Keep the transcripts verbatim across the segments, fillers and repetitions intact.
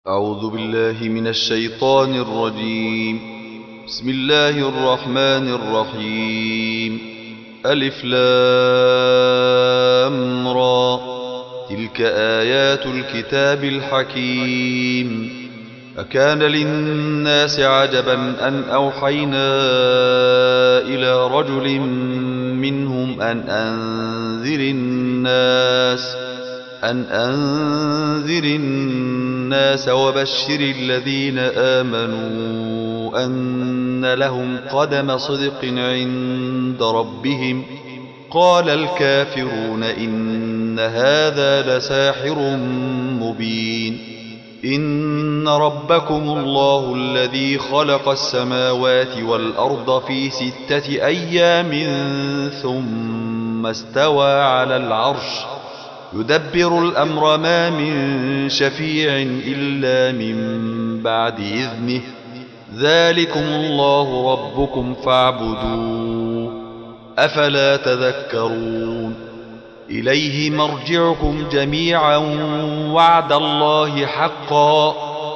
أعوذ بالله من الشيطان الرجيم. بسم الله الرحمن الرحيم. ألف لام را. تلك آيات الكتاب الحكيم. أكان للناس عجبا أن أوحينا إلى رجل منهم أن أنذر الناس أن أنذر الناس وبشر الذين آمنوا أن لهم قدم صدق عند ربهم. قال الكافرون إن هذا لساحر مبين. إن ربكم الله الذي خلق السماوات والأرض في ستة أيام ثم استوى على العرش يدبر الأمر ما من شفيع إلا من بعد إذنه. ذلكم الله ربكم فاعبدوه أفلا تذكرون. إليه مرجعكم جميعا وعد الله حقا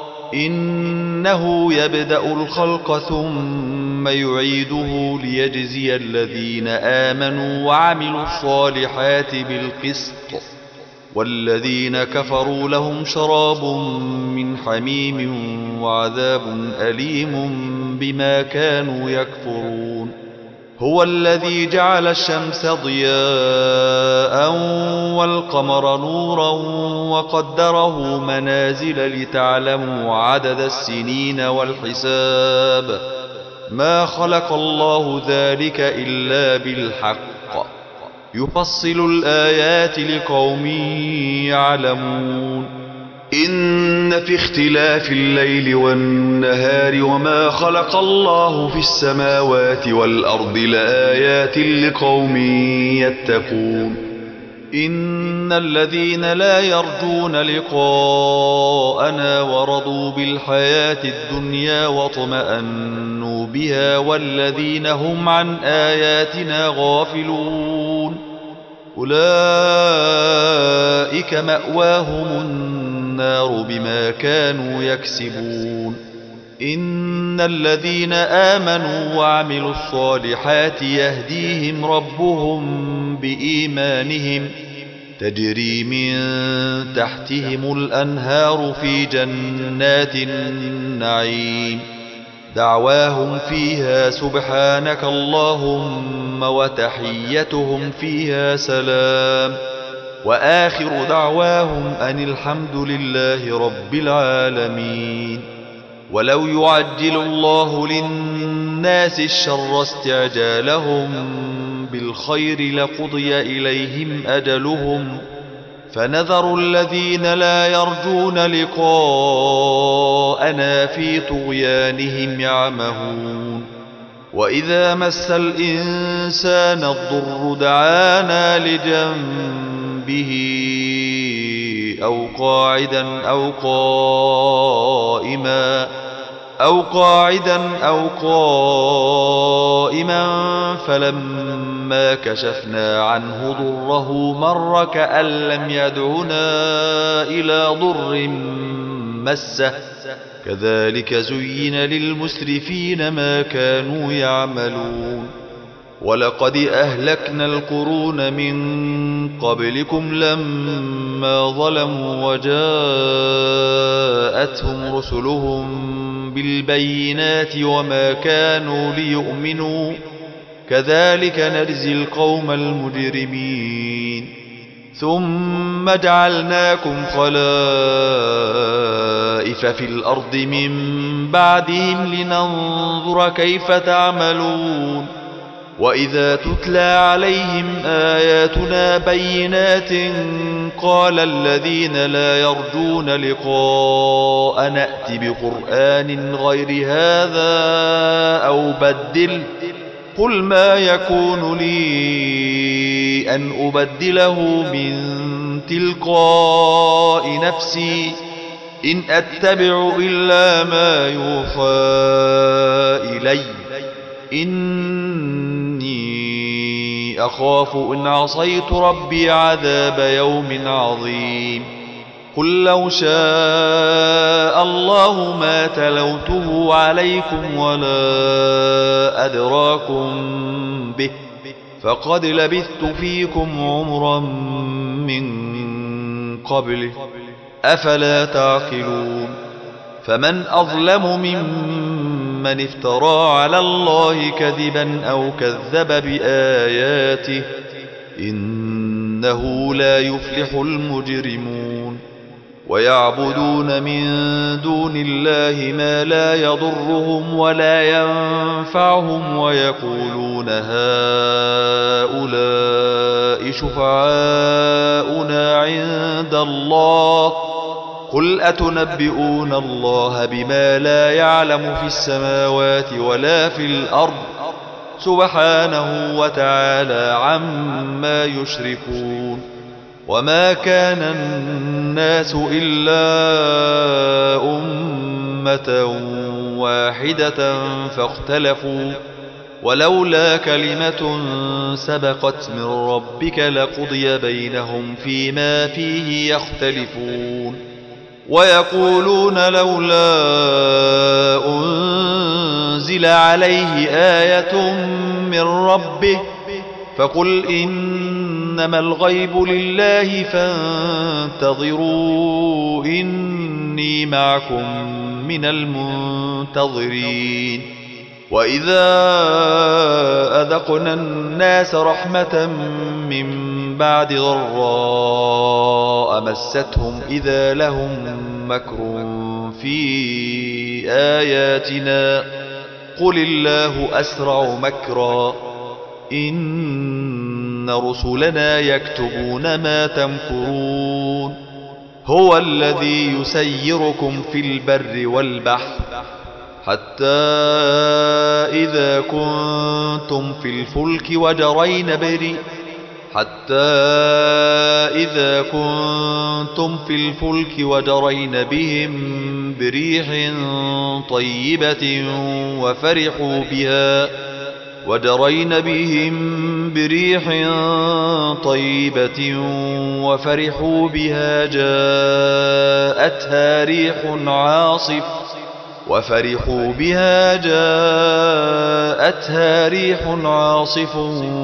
إنه يبدأ الخلق ثم يعيده ليجزي الذين آمنوا وعملوا الصالحات بالقسط والذين كفروا لهم شراب من حميم وعذاب أليم بما كانوا يكفرون. هو الذي جعل الشمس ضياء والقمر نورا وقدره منازل لتعلموا عدد السنين والحساب. ما خلق الله ذلك إلا بالحق يفصل الآيات لقوم يعلمون. إن في اختلاف الليل والنهار وما خلق الله في السماوات والأرض لآيات لقوم يتقون. إن الذين لا يرجون لقاءنا ورضوا بالحياة الدنيا واطمأنوا بها والذين هم عن آياتنا غافلون أولئك مأواهم النار بما كانوا يكسبون. إن الذين آمنوا وعملوا الصالحات يهديهم ربهم بإيمانهم تجري من تحتهم الأنهار في جنات النعيم. دعواهم فيها سبحانك اللهم وتحيتهم فيها سلام وآخر دعواهم أن الحمد لله رب العالمين. ولو يعجل الله للناس الشر استعجالهم بالخير لقضي إليهم أجلهم فنذر الذين لا يرجون لقاءنا في طغيانهم يعمهون. وإذا مس الإنسان الضر دعانا لجنبه أو قاعدا أو قائما أو قاعدا أو قائما فلما كشفنا عنه ضره مر كأن لم يدعنا إلى ضر مسه. كذلك زين للمسرفين ما كانوا يعملون. ولقد أهلكنا القرون من قبلكم لما ظلموا وجاءتهم رسلهم بالبينات وما كانوا ليؤمنوا كذلك نجزي القوم المجرمين. ثم جعلناكم خلائف في الأرض من بعدهم لننظر كيف تعملون. وإذا تتلى عليهم آياتنا بينات قال الذين لا يرجون لقاء نأت بقرآن غير هذا أو بدل. قل ما يكون لي أن أبدله من تلقاء نفسي إن أتبع إلا ما يوحى إلي إني أخاف إن عصيت ربي عذاب يوم عظيم. قل لو شاء الله ما تلوته عليكم ولا أدراكم به فقد لبثت فيكم عمرا من قبله أفلا تعقلون فمن أظلم ممن افترى على الله كذبا أو كذب بآياته إنه لا يفلح المجرمون ويعبدون من دون الله ما لا يضرهم ولا ينفعهم ويقولون هؤلاء شفعاؤنا عند الله قل أتنبئون الله بما لا يعلم في السماوات ولا في الأرض سبحانه وتعالى عما يشركون وما كان الناس إلا أمة واحدة فاختلفوا ولولا كلمة سبقت من ربك لقضي بينهم فيما فيه يختلفون ويقولون لولا أنزل عليه آية من ربه فقل إنما الغيب لله فانتظروا إني معكم من المنتظرين وإذا أذقنا الناس رحمة من بعد ضراء مستهم إذا لهم مكر في آياتنا قل الله أسرع مكرا إن رسلنا يكتبون ما تمكرون هو الذي يسيركم في البر والبحر حتى إذا كنتم في الفلك وجرين بري حتى إذا كنتم في الفلك وجرين بهم بريح طيبة وفرحوا بها وجرين بهم بريح طيبة وفرحوا بها جاءتها ريح عاصف وفرحوا بها جاءتها ريح عاصف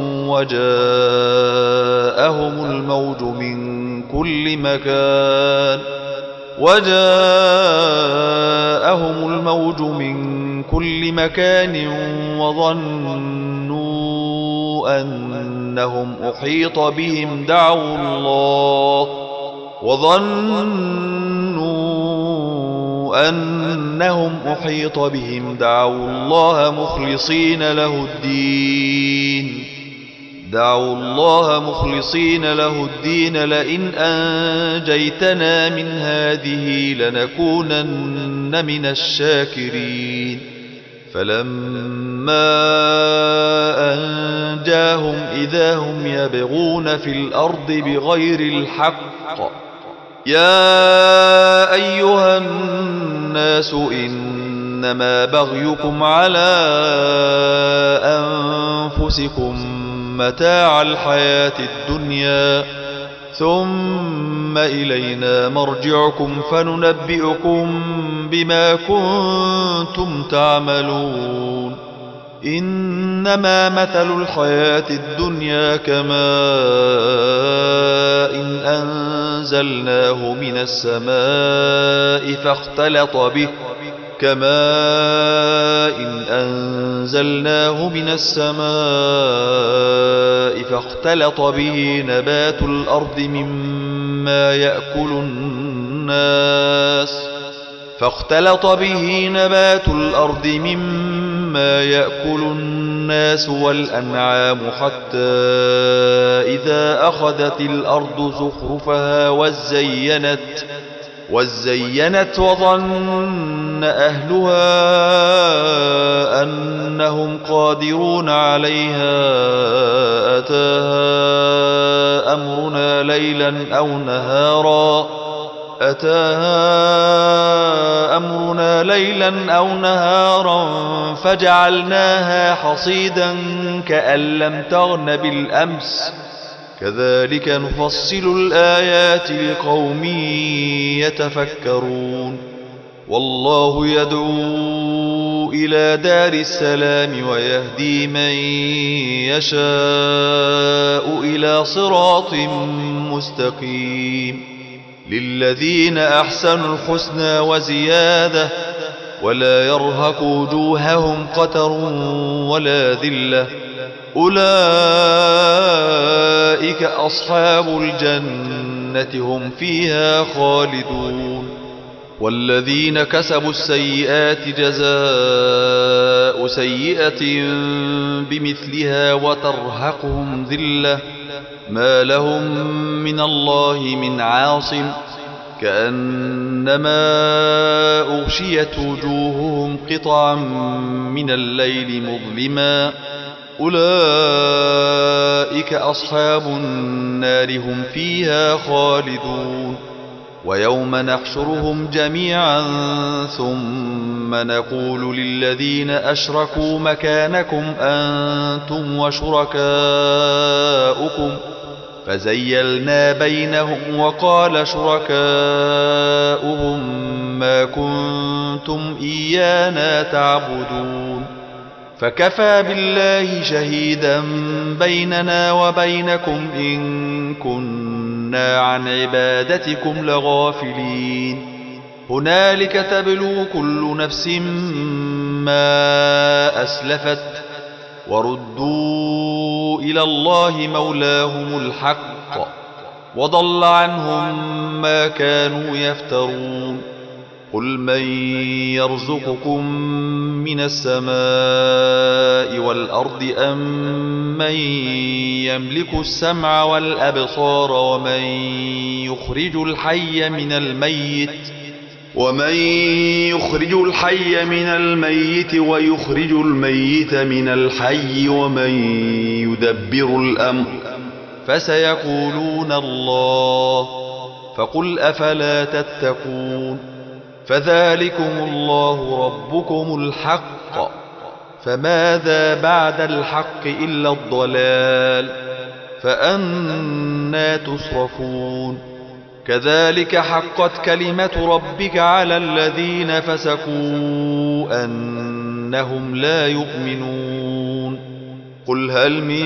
وجاءهم الموج من كل مكان وجاءهم الموج من كل مكان وظنوا أنهم أحيط بهم دعوا الله وظنوا أنهم أحيط بهم دعوا الله مخلصين له الدين دعوا الله مخلصين له الدين لئن أنجيتنا من هذه لنكونن من الشاكرين فلما أنجاهم إذا هم يبغون في الأرض بغير الحق يا أيها الناس إنما بغيكم على أنفسكم متاع الحياة الدنيا ثم إلينا مرجعكم فننبئكم بما كنتم تعملون إنما مثل الحياة الدنيا كماء إن أنزلناه من السماء فاختلط به كماء إن أنزلناه من السماء فاختلط به نبات الأرض مما يأكل الناس فاختلط به نبات الأرض مما يأكل الناس والأنعام حتى إذا أخذت الأرض زخرفها وزينت وزينت وظن أهلها أنهم قادرون عليها أتاها أمرنا ليلا أو نهارا أتاها أمرنا ليلا أو نهارا فجعلناها حصيدا كأن لم تغن بالأمس كذلك نفصل الآيات لقوم يتفكرون والله يدعو إلى دار السلام ويهدي من يشاء إلى صراط مستقيم للذين أحسنوا الحسنى وزيادة ولا يرهق وجوههم قتر ولا ذلة أولئك أصحاب الجنة هم فيها خالدون والذين كسبوا السيئات جزاء سيئة بمثلها وترهقهم ذلة ما لهم من الله من عاصم كأنما أغشيت وجوههم قطعا من الليل مظلما أولئك أصحاب النار هم فيها خالدون ويوم نحشرهم جميعا ثم نقول للذين أشركوا مكانكم أنتم وشركاؤكم فزيلنا بينهم وقال شركاؤهم ما كنتم إيانا تعبدون فكفى بالله شهيدا بيننا وبينكم إن كنا عن عبادتكم لغافلين هنالك تبلو كل نفس ما أسلفت وردوا إلى الله مولاهم الحق وضل عنهم ما كانوا يفترون قل من يرزقكم من السماء والأرض أم من يملك السمع والأبصار ومن يخرج الحي من الميت ومن يخرج الحي من الميت ويخرج الميت من الحي ومن يدبر الأمر فسيقولون الله فقل أفلا تتقون فذلكم الله ربكم الحق فماذا بعد الحق إلا الضلال فأنى تصرفون كذلك حقت كلمة ربك على الذين فسقوا أنهم لا يؤمنون قل هل من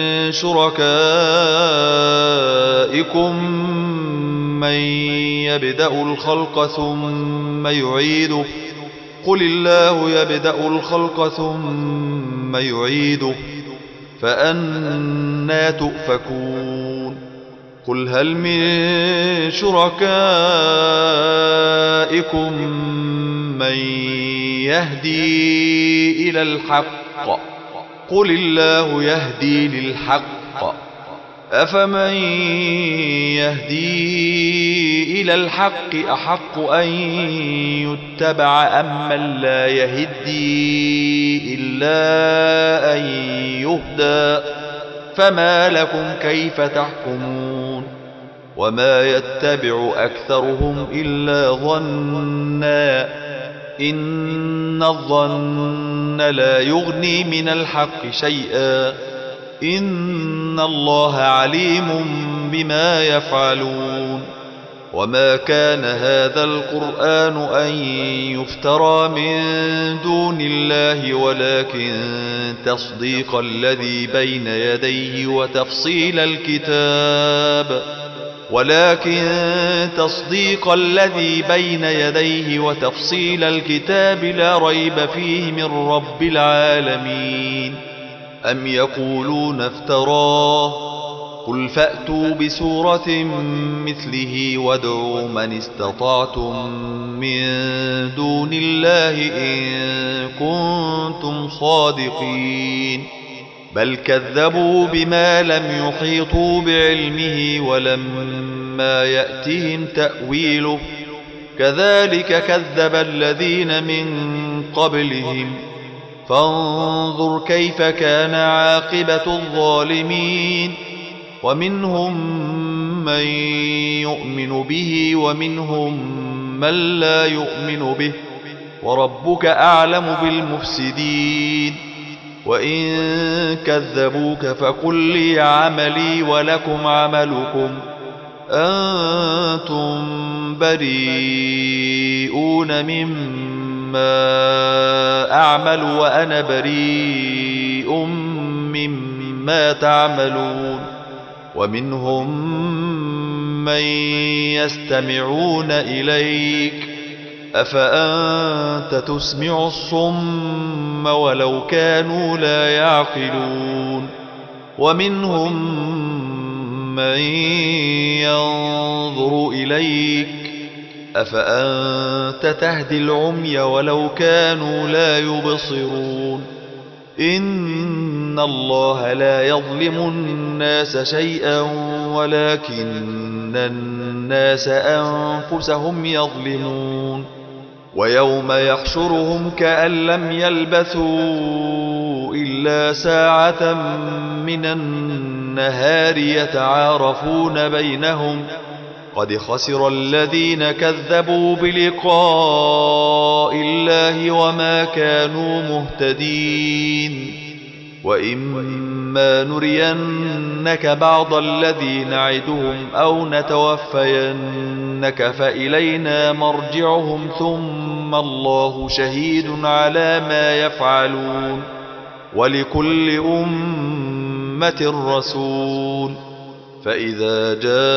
شركائكم من يبدأ الخلق ثم يعيده قل الله يبدأ الخلق ثم يعيده فأنى تؤفكون قل هل من شركائكم من يهدي إلى الحق قل الله يهدي للحق أفمن يهدي إلى الحق أحق أن يتبع أم من لا يهدي إلا أن يهدى فما لكم كيف تحكمون وما يتبع أكثرهم إلا ظنا إن الظن لا يغني من الحق شيئا إن الله عليم بما يفعلون وما كان هذا القرآن أن يفترى من دون الله ولكن تصديق الذي بين يديه وتفصيل الكتاب ولكن تصديق الذي بين يديه وتفصيل الكتاب لا ريب فيه من رب العالمين أم يقولون افتراه قل فأتوا بسورة مثله وادعوا من استطعتم من دون الله إن كنتم صادقين بل كذبوا بما لم يحيطوا بعلمه ولما يأتهم تأويله كذلك كذب الذين من قبلهم فانظر كيف كان عاقبة الظالمين ومنهم من يؤمن به ومنهم من لا يؤمن به وربك أعلم بالمفسدين وإن كذبوك فقل لي عملي ولكم عملكم أنتم بريئون مما أعمل وأنا بريء مما تعملون ومنهم من يستمعون إليك أفأنت تسمع الصم ولو كانوا لا يعقلون ومنهم من ينظر إليك أفأنت تهدي العمي ولو كانوا لا يبصرون إن الله لا يظلم الناس شيئا ولكن الناس أنفسهم يظلمون ويوم يحشرهم كأن لم يلبثوا إلا ساعة من النهار يتعارفون بينهم قد خسر الذين كذبوا بلقاء الله وما كانوا مهتدين وإما نرينك بعض الذي نعدهم أو نتوفينك فإلينا مرجعهم ثم الله شهيد على ما يفعلون ولكل أمة رسول فإذا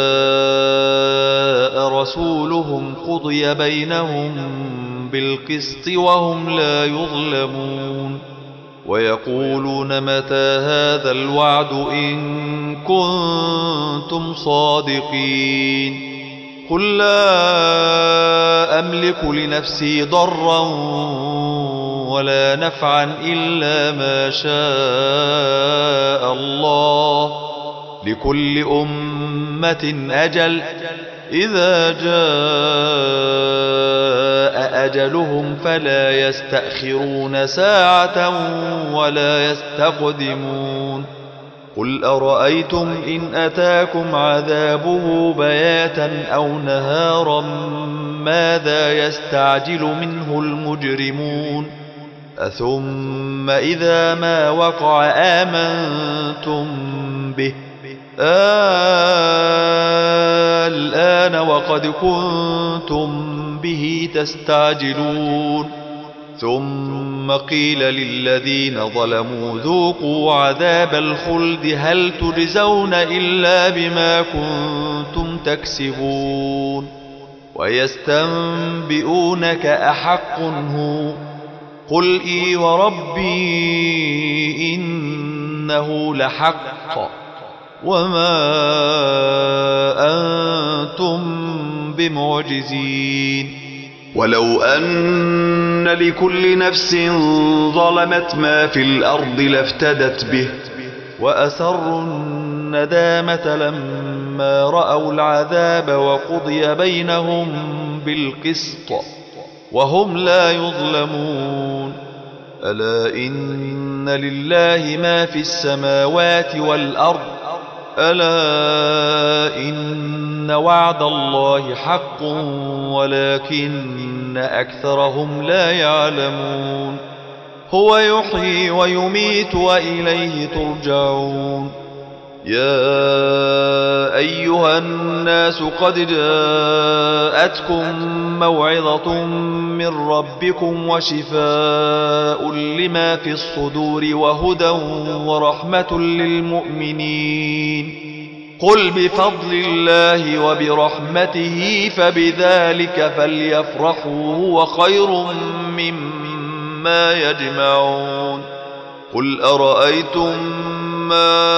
جاء رسولهم قضي بينهم بالقسط وهم لا يظلمون ويقولون متى هذا الوعد إن كنتم صادقين قل لا أملك لنفسي ضرا ولا نفعا إلا ما شاء الله لكل أمة أجل إذا جاء أجلهم فلا يستأخرون ساعة ولا يستقدمون قل أرأيتم إن أتاكم عذابه بياتا أو نهارا ماذا يستعجل منه المجرمون أثم إذا ما وقع آمنتم به الآن وقد كنتم به تستعجلون ثم قيل للذين ظلموا ذوقوا عذاب الخلد هل تجزون إلا بما كنتم تكسبون ويستنبئونك أحق هو قل إي وربي إنه لحق وما أنتم بمعجزين ولو أن لكل نفس ظلمت ما في الأرض لافتدت به وأسروا الندامة لما رأوا العذاب وقضي بينهم بالقسط وهم لا يظلمون ألا إن لله ما في السماوات والأرض ألا إن وعد الله حق ولكن أكثرهم لا يعلمون هو يحيي ويميت وإليه ترجعون يا أيها الناس قد جاءتكم موعظة من ربكم وشفاء لما في الصدور وهدى ورحمة للمؤمنين قل بفضل الله وبرحمته فبذلك فليفرحوا هو خير مما يجمعون قل أرأيتم ما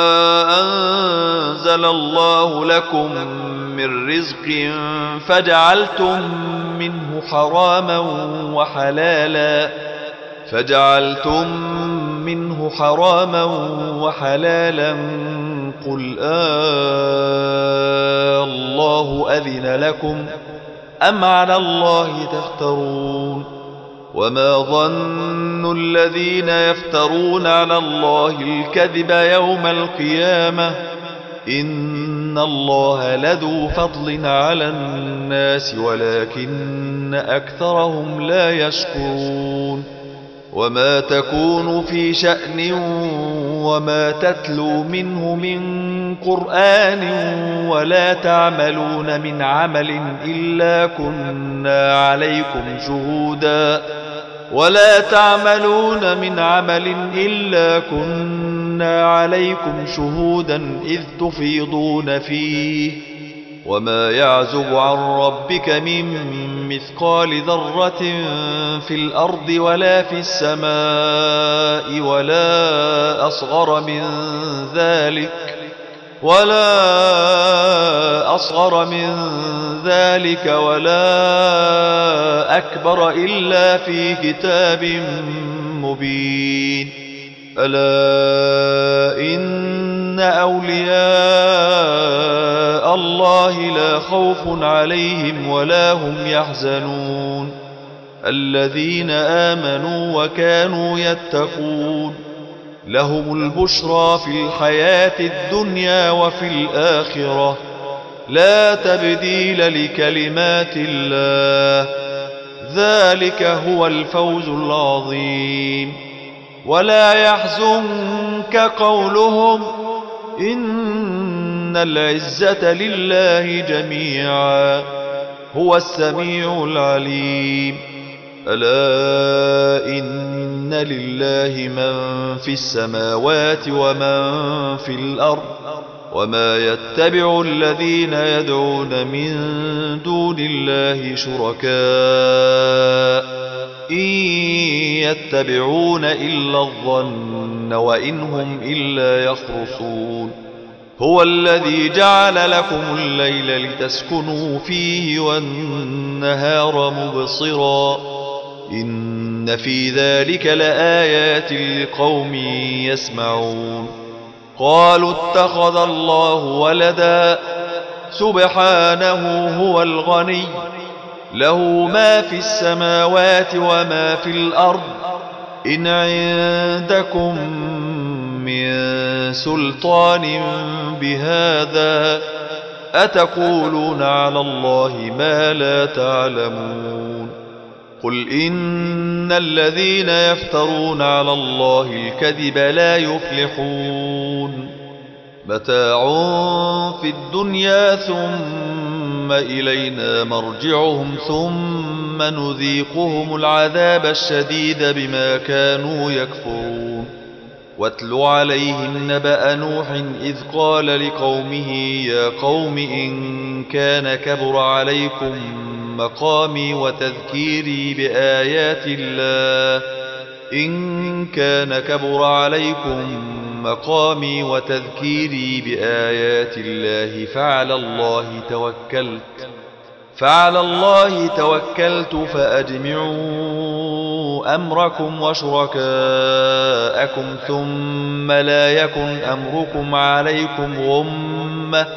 أنزل الله لكم من رزق فجعلتم منه حراما وحلالا فجعلتم منه حراما وحلالا قل آه الله أذن لكم أم على الله تفترون وما ظن الذين يفترون على الله الكذب يوم القيامة إن الله لذو فضل على الناس ولكن أكثرهم لا يشكرون وما تكون في شأن وما تتلو منه من قرآن ولا تعملون من عمل إلا كنا عليكم شهودا ولا تعملون من عمل إلا كنا عليكم شهودا إذ تفيضون فيه وما يعزب عن ربك من مثقال ذرة في الأرض ولا في السماء ولا أصغر من ذلك ولا أصغر من ذلك ولا أكبر إلا في كتاب مبين. ألا إن أولياء الله لا خوف عليهم ولا هم يحزنون الذين آمنوا وكانوا يتقون لهم البشرى في الحياة الدنيا وفي الآخرة لا تبديل لكلمات الله ذلك هو الفوز العظيم. ولا يحزنك قولهم إن العزة لله جميعا هو السميع العليم. ألا إن لله من في السماوات ومن في الأرض وما يتبع الذين يدعون من دون الله شركاء إن يتبعون إلا الظن وإن هم إلا يخرصون. هو الذي جعل لكم الليل لتسكنوا فيه والنهار مبصرا إن في ذلك لآيات لقوم يسمعون. قالوا اتخذ الله ولدا سبحانه هو الغني له ما في السماوات وما في الأرض إن عندكم من سلطان بهذا أتقولون على الله ما لا تعلمون. قل إن الذين يفترون على الله الكذب لا يفلحون متاع في الدنيا ثم إلينا مرجعهم ثم نذيقهم العذاب الشديد بما كانوا يكفرون. واتل عليهم نبأ نوح إذ قال لقومه يا قوم إن كان كبر عليكم مقامي وتذكيري بآيات الله إن كان كبر عليكم مقامي وتذكيري بآيات الله فعلى الله توكلت فعلى الله توكلت فأجمعوا أمركم وشركاءكم ثم لا يكن أمركم عليكم غمة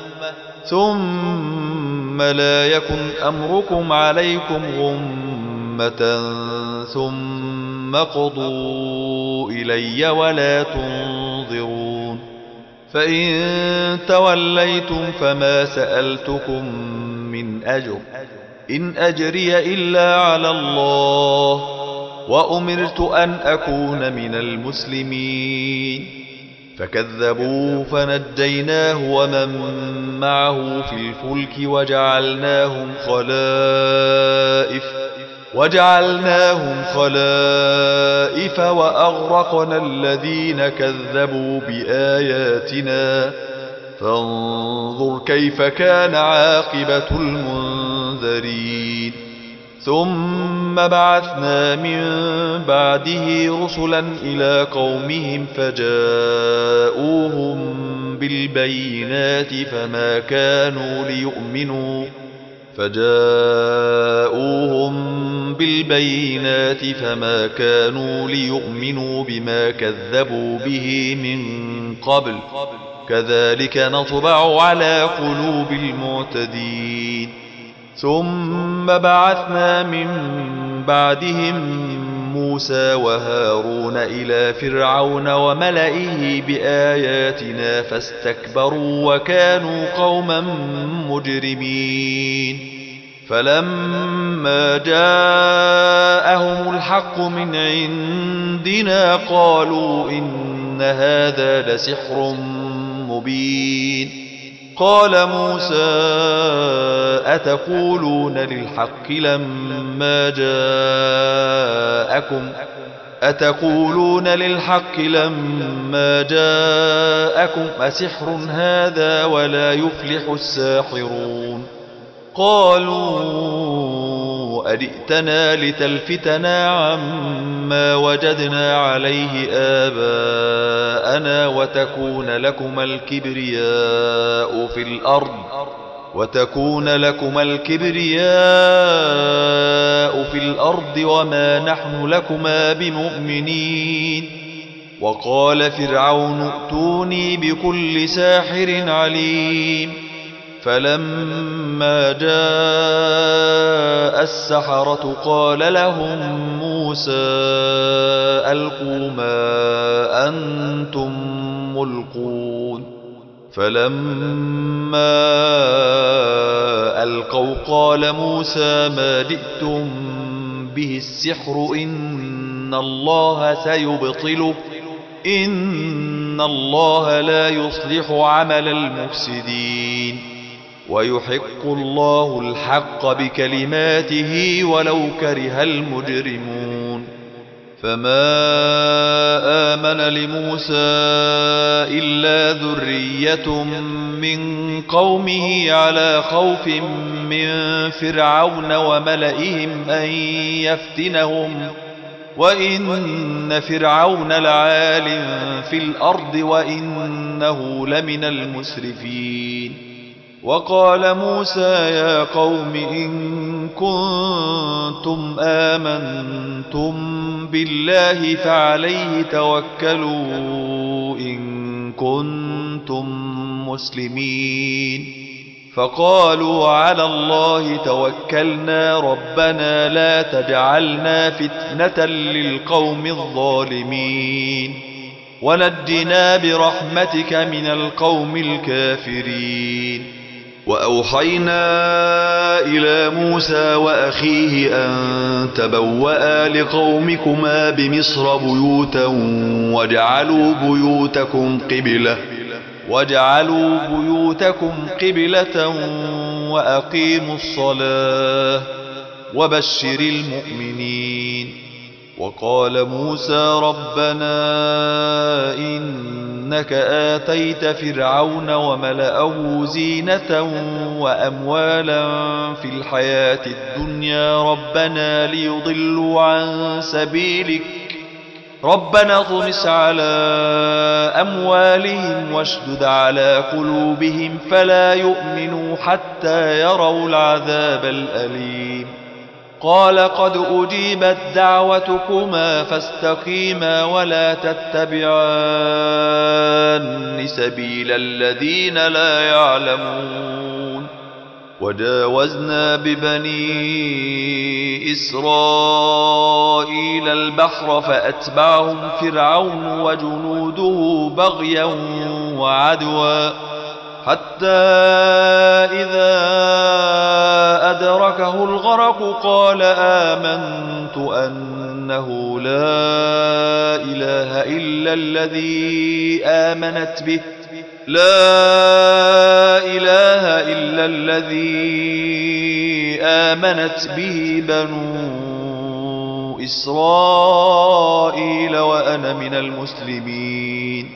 ثم لا يكن أمركم عليكم غمة ثم قضوا إلي ولا تنظرون. فإن توليتم فما سألتكم من أجر إن أجري إلا على الله وأمرت أن أكون من المسلمين. فكذبوه فنجيناه ومن معه في الفلك وجعلناهم خلائف وجعلناهم خلائف وأغرقنا الذين كذبوا بآياتنا فانظر كيف كان عاقبة المنذرين. ثم بعثنا من بعده رسلا إلى قومهم فجاءوهم بالبينات فما كانوا ليؤمنوا فجاءوهم بالبينات فما كانوا ليؤمنوا بما كذبوا به من قبل كذلك نطبع على قلوب المعتدين. ثم بعثنا من بعدهم موسى وهارون إلى فرعون وملئه بآياتنا فاستكبروا وكانوا قوما مجرمين. فلما جاءهم الحق من عندنا قالوا إن هذا لسحر مبين قال موسى أتقولون للحق لما جاءكم أتقولون للحق لما جاءكم أسحر هذا ولا يفلح الساحرون قالوا أجئتنا لتلفتنا عما وجدنا عليه آباءنا وتكون لكما الكبرياء في الأرض وتكون لكما الكبرياء في الأرض وما نحن لكما بمؤمنين وقال فرعون ائتوني بكل ساحر عليم فلما جاء السحرة قال لهم موسى ألقوا ما أنتم ملقون فلما ألقوا قال موسى ما جئتم به السحر إن الله سيبطله إن الله لا يصلح عمل المفسدين ويحق الله الحق بكلماته ولو كره المجرمون فما آمن لموسى إلا ذرية من قومه على خوف من فرعون وملئهم أن يفتنهم وإن فرعون لعال في الأرض وإنه لمن المسرفين وقال موسى يا قوم إن كنتم آمنتم بالله فعليه توكلوا إن كنتم مسلمين فقالوا على الله توكلنا ربنا لا تجعلنا فتنة للقوم الظالمين ونجنا برحمتك من القوم الكافرين وأوحينا إلى موسى وأخيه أن تبوأ لقومكما بمصر بيوتا واجعلوا بيوتكم قبلة واجعلوا بيوتكم قبلة وأقيموا الصلاة وبشر المؤمنين وقال موسى ربنا إنك آتيت فرعون وملأه زينة وأموالا في الحياة الدنيا ربنا ليضلوا عن سبيلك ربنا اطمس على أموالهم واشدد على قلوبهم فلا يؤمنوا حتى يروا العذاب الأليم قال قد أجيبت دعوتكما فاستقيما ولا تتبعان سبيل الذين لا يعلمون وجاوزنا ببني إسرائيل البحر فأتبعهم فرعون وجنوده بغيا وعدوا حتى إذا أدركه الغرق قال آمنت أنه لا إله إلا الذي آمنت به لا إله إلا الذي آمنت به بنو إسرائيل وأنا من المسلمين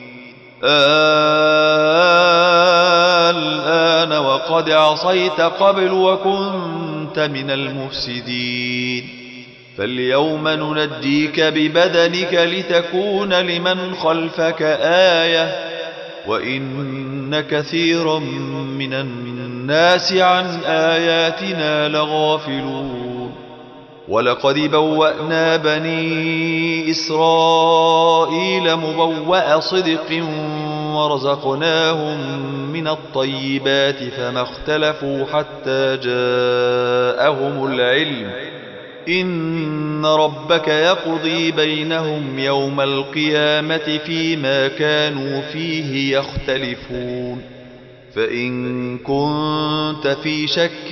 الآن وقد عصيت قبل وكنت من المفسدين فاليوم ننجيك ببدنك لتكون لمن خلفك آية وإن كثيرا من الناس عن آياتنا لغافلون ولقد بوأنا بني إسرائيل مبوأ صدق ورزقناهم من الطيبات فما اختلفوا حتى جاءهم العلم إن ربك يقضي بينهم يوم القيامة فيما كانوا فيه يختلفون فإن كنت في شك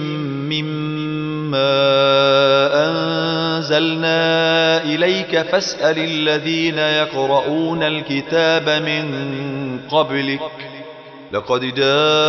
مما أنزلنا إليك فاسأل الذين يقرؤون الكتاب من قبلك لقد جاءك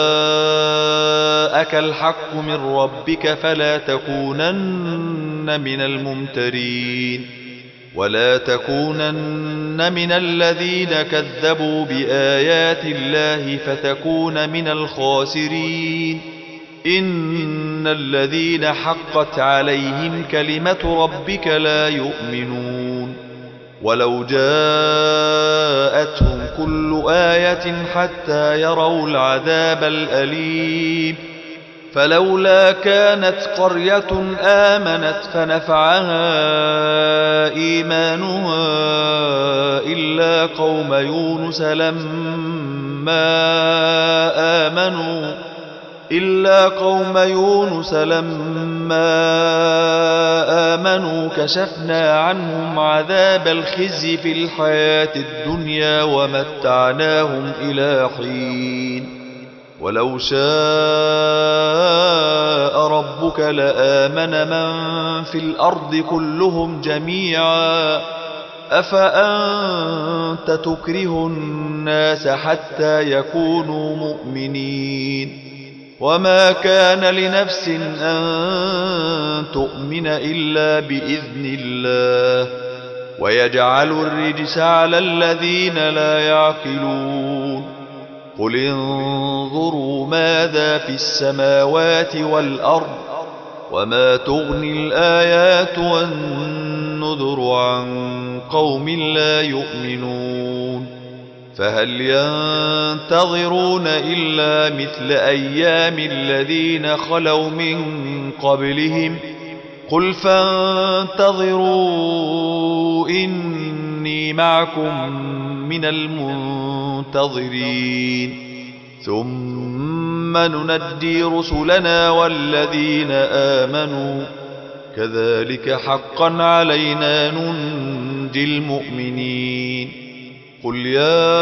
الحق من ربك فلا تكونن من الممترين ولا تكونن من الذين كذبوا بآيات الله فتكون من الخاسرين إن الذين حقت عليهم كلمة ربك لا يؤمنون ولو جاءتهم كل آية حتى يروا العذاب الأليم فلولا كانت قرية آمنت فنفعها إيمانها إلا قوم يونس لما آمنوا إلا قوم يونس لما آمنوا كشفنا عنهم عذاب الخزي في الحياة الدنيا ومتعناهم إلى حين ولو شاء ربك لآمن من في الأرض كلهم جميعا أفأنت تكره الناس حتى يكونوا مؤمنين وما كان لنفس أن تؤمن إلا بإذن الله ويجعل الرجس على الذين لا يعقلون قل انظروا ماذا في السماوات والأرض وما تغني الآيات والنذر عن قوم لا يؤمنون فهل ينتظرون إلا مثل أيام الذين خلوا من قبلهم قل فانتظروا إني معكم من المنتظرين ثم ننجي رسلنا والذين آمنوا كذلك حقا علينا ننجي المؤمنين قل يا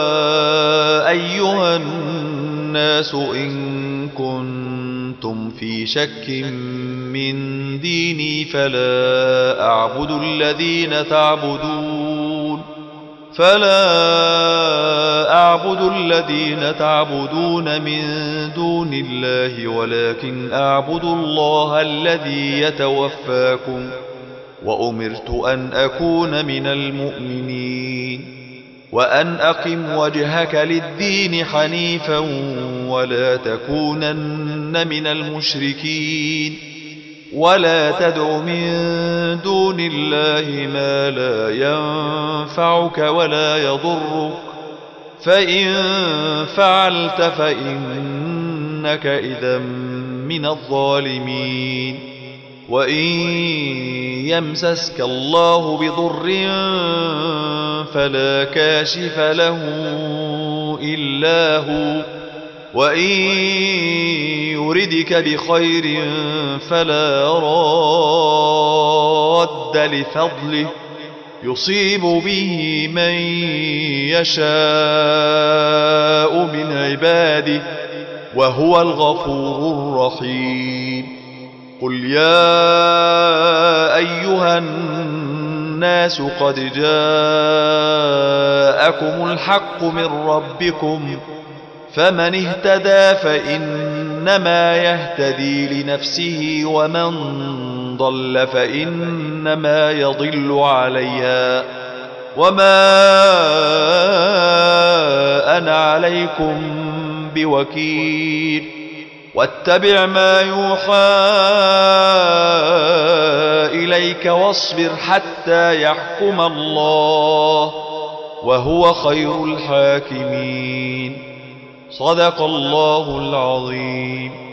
أيها الناس إن كنتم في شك من ديني فلا أعبد الذين تعبدون فلا أعبد الذين تعبدون من دون الله ولكن أعبد الله الذي يتوفاكم وأمرت أن أكون من المؤمنين وأن أقم وجهك للدين حنيفا ولا تكونن من المشركين ولا تدع من دون الله ما لا ينفعك ولا يضرك فإن فعلت فإنك إذا من الظالمين وإن يمسسك الله بضر فلا كاشف له إلا هو وإن يردك بخير فلا راد لفضله يصيب به من يشاء من عباده وهو الغفور الرحيم قل يا أيها الناس قد جاءكم الحق من ربكم فمن اهتدى فإنما يهتدي لنفسه ومن ضل فإنما يضل عليها وما أنا عليكم بوكيل واتبع ما يوحى إليك واصبر حتى يحكم الله وهو خير الحاكمين صدق الله العظيم.